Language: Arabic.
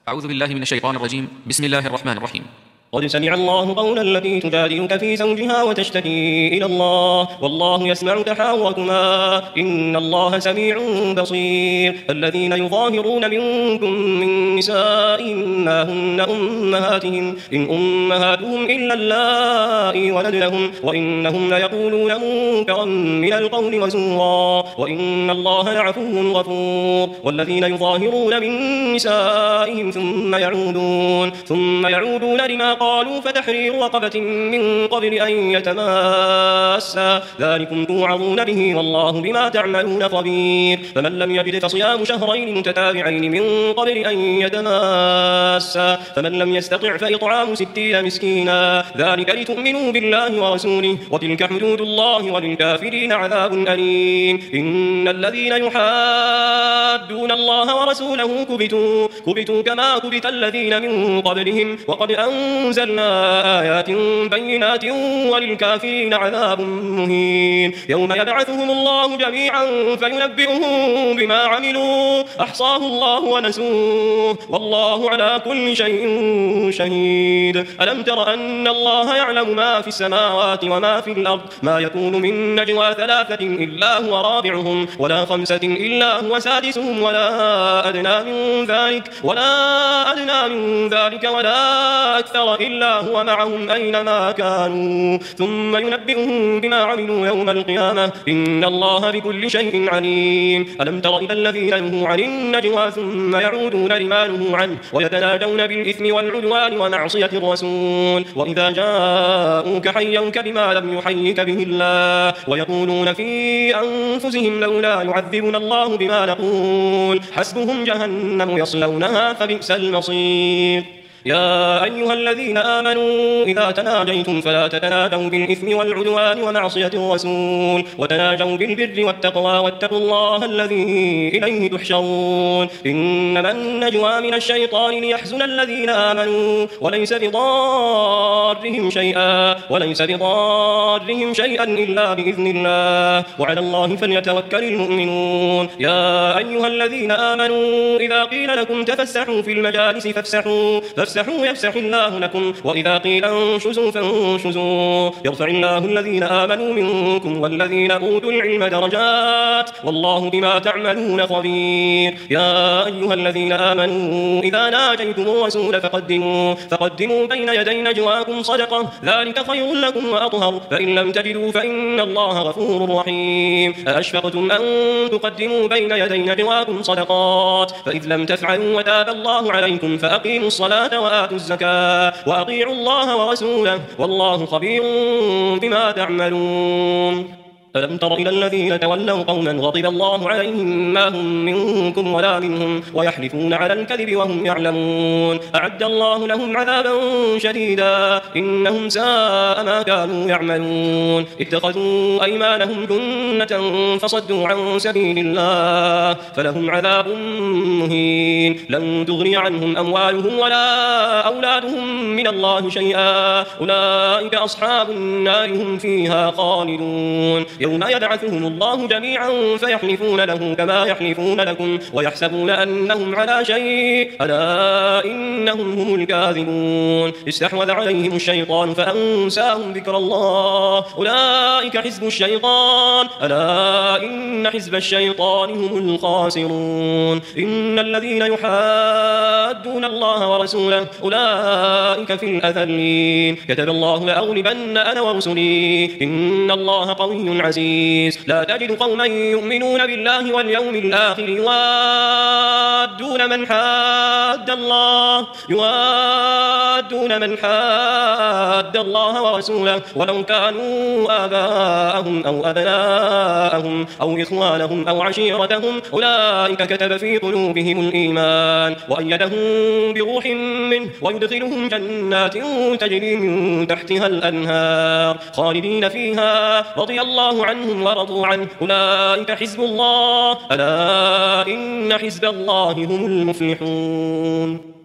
أعوذ بالله من الشيطان الرجيم. بسم الله الرحمن الرحيم. قد سمع الله قول التي تجادلك في زوجها وتشتكي إلى الله والله يسمع تحاوركما إن الله سميع بصير. الذين يظاهرون منكم من نسائهم ما هن أمهاتهم إن أمهاتهم إلا اللائي ولدنهم وإنهم ليقولون منكرا من القول وزورا وإن الله لعفو غفور. والذين يظاهرون من نسائهم ثم يعودون لما قالوا فتحرير رقبة من قبل أن يتماسا ذلكم توعظون به والله بما تعملون خبير. فمن لم يجد فصيام شهرين متتابعين من قبل أن يتماسا فمن لم يستطع فإطعام 60 مسكينا ذلك لتؤمنوا بالله ورسوله وتلك حدود الله وللكافرين عذاب أليم. إن الذين يحادون الله ورسوله كبتوا كما كبت الذين من قبلهم وقد أنزلنا آيات بينات وللكافرين عذاب مهين. يوم يبعثهم الله جميعا فينبئهم بما عملوا أحصاه الله ونسوه والله على كل شيء شهيد. ألم تر أن الله يعلم ما في السماوات وما في الأرض ما يكون من نجوى 3 إلا هو رابعهم ولا 5 إلا هو سادسهم ولا أدنى من ذلك ولا أكثر إلا هو معهم أينما كانوا ثم ينبئهم بما عملوا يوم القيامة إن الله بكل شيء عليم. ألم تر إلى الذين نهوا عن النجوى ثم يعودون لما نهوا عنه ويتناجون بالإثم والعدوان ومعصية الرسول وإذا جاءوك حيوك بما لم يحيك به الله ويقولون في أنفسهم لولا يعذبنا الله بما نقول حسبهم جهنم يصلونها فبئس المصير. يا أيها الذين آمنوا إذا تناجيتم فلا تتناجوا بالإثم والعدوان ومعصية الرسول وتناجوا بالبر والتقوى واتقوا الله الذي إليه تحشرون. إنما النجوى من الشيطان ليحزن الذين آمنوا وليس بضارهم شيئا إلا بإذن الله وعلى الله فليتوكل المؤمنون. يا أيها الذين آمنوا إذا قيل لكم تفسحوا في المجالس فافسحوا يفسح الله لكم وإذا قيل انشزوا فانشزوا يرفع الله الذين آمنوا منكم والذين أوتوا العلم درجات والله بما تعملون خبير. يا أيها الذين آمنوا إذا ناجيتم الرسول فقدموا بين يدي نجواكم صدقة ذلك خير لكم وأطهر فإن لم تجدوا فإن الله غفور رحيم. أأشفقتم أن تقدموا بين يدي نجواكم صدقات فإذ لم تفعلوا وتاب الله عليكم فأقيموا الصلاة وآتوا الزكاة وأطيعوا الله ورسوله والله خبير بما تعملون. ألم تر إلى الذين تولوا قوما غضب الله عليهم ما هم منكم ولا منهم ويحلفون على الكذب وهم يعلمون أعد الله لهم عذابا شديدا إنهم ساء ما كانوا يعملون. اتخذوا أيمانهم جنة فصدوا عن سبيل الله فلهم عذاب مهين لن تغني عنهم أموالهم ولا أولادهم من الله شيئا أولئك أصحاب النار هم فيها خالدون. يوم يبعثهم الله جميعا فيحلفون له كما يحلفون لكم ويحسبون أنهم على شيء ألا إنهم هم الكاذبون. استحوذ عليهم الشيطان فأنساهم ذكر الله أولئك حزب الشيطان ألا إن حزب الشيطان هم الخاسرون. إن الذين يحادون الله ورسوله أولئك في الأذلين كتب الله لأغلبن أنا ورسلي إن الله قوي عزيز. لا تجد قوما يؤمنون بالله واليوم الآخر يوادون من حاد الله ورسوله ولو كانوا آباءهم أو أبناءهم أو إخوانهم أو عشيرتهم أولئك كتب في قلوبهم الإيمان وأيدهم بروح منه ويدخلهم جنات تجري من تحتها الأنهار خالدين فيها رضي الله عنهم ورضوا عنه أولئك حزب الله ألا إن حزب الله هم المفلحون.